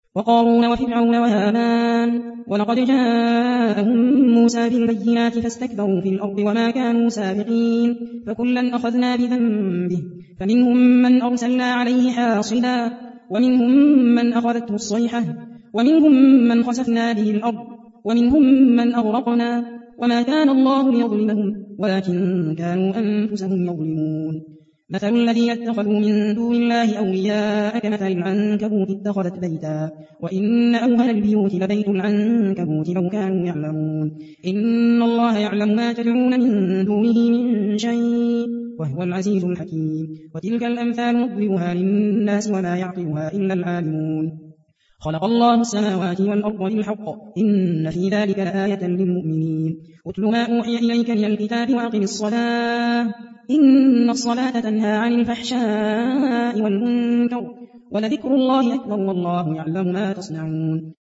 وقارون وفرعون وهامان ولقد جاءهم موسى بالبينات فاستكبروا في الأرض وما كانوا سابقين فكلا أخذنا بذنبه فمنهم من أرسلنا عليه حاصبا ومنهم من أخذته الصيحة ومنهم من خسفنا به الأرض ومنهم من أغرقنا وما كان الله ليظلمهم ولكن كانوا أنفسهم يظلمون مثل الذين اتخذوا من دون الله أولياء كمثل العنكبوت اتخذت بيتا وإن أوهن البيوت لبيت العنكبوت لو كانوا يعلمون إن الله يعلم ما تدعون من دونه من شيء وهو العزيز الحكيم وتلك الأمثال نضربها للناس وما يعقلها إلا العالمون خلق الله السماوات والأرض بالحق إن في ذلك لآية للمؤمنين اتل ما أوحي إليك من الكتاب وأقم الصلاة إن الصلاة تنهى عن الفحشاء والمنكر ولذكر الله أكبر والله يعلم ما تصنعون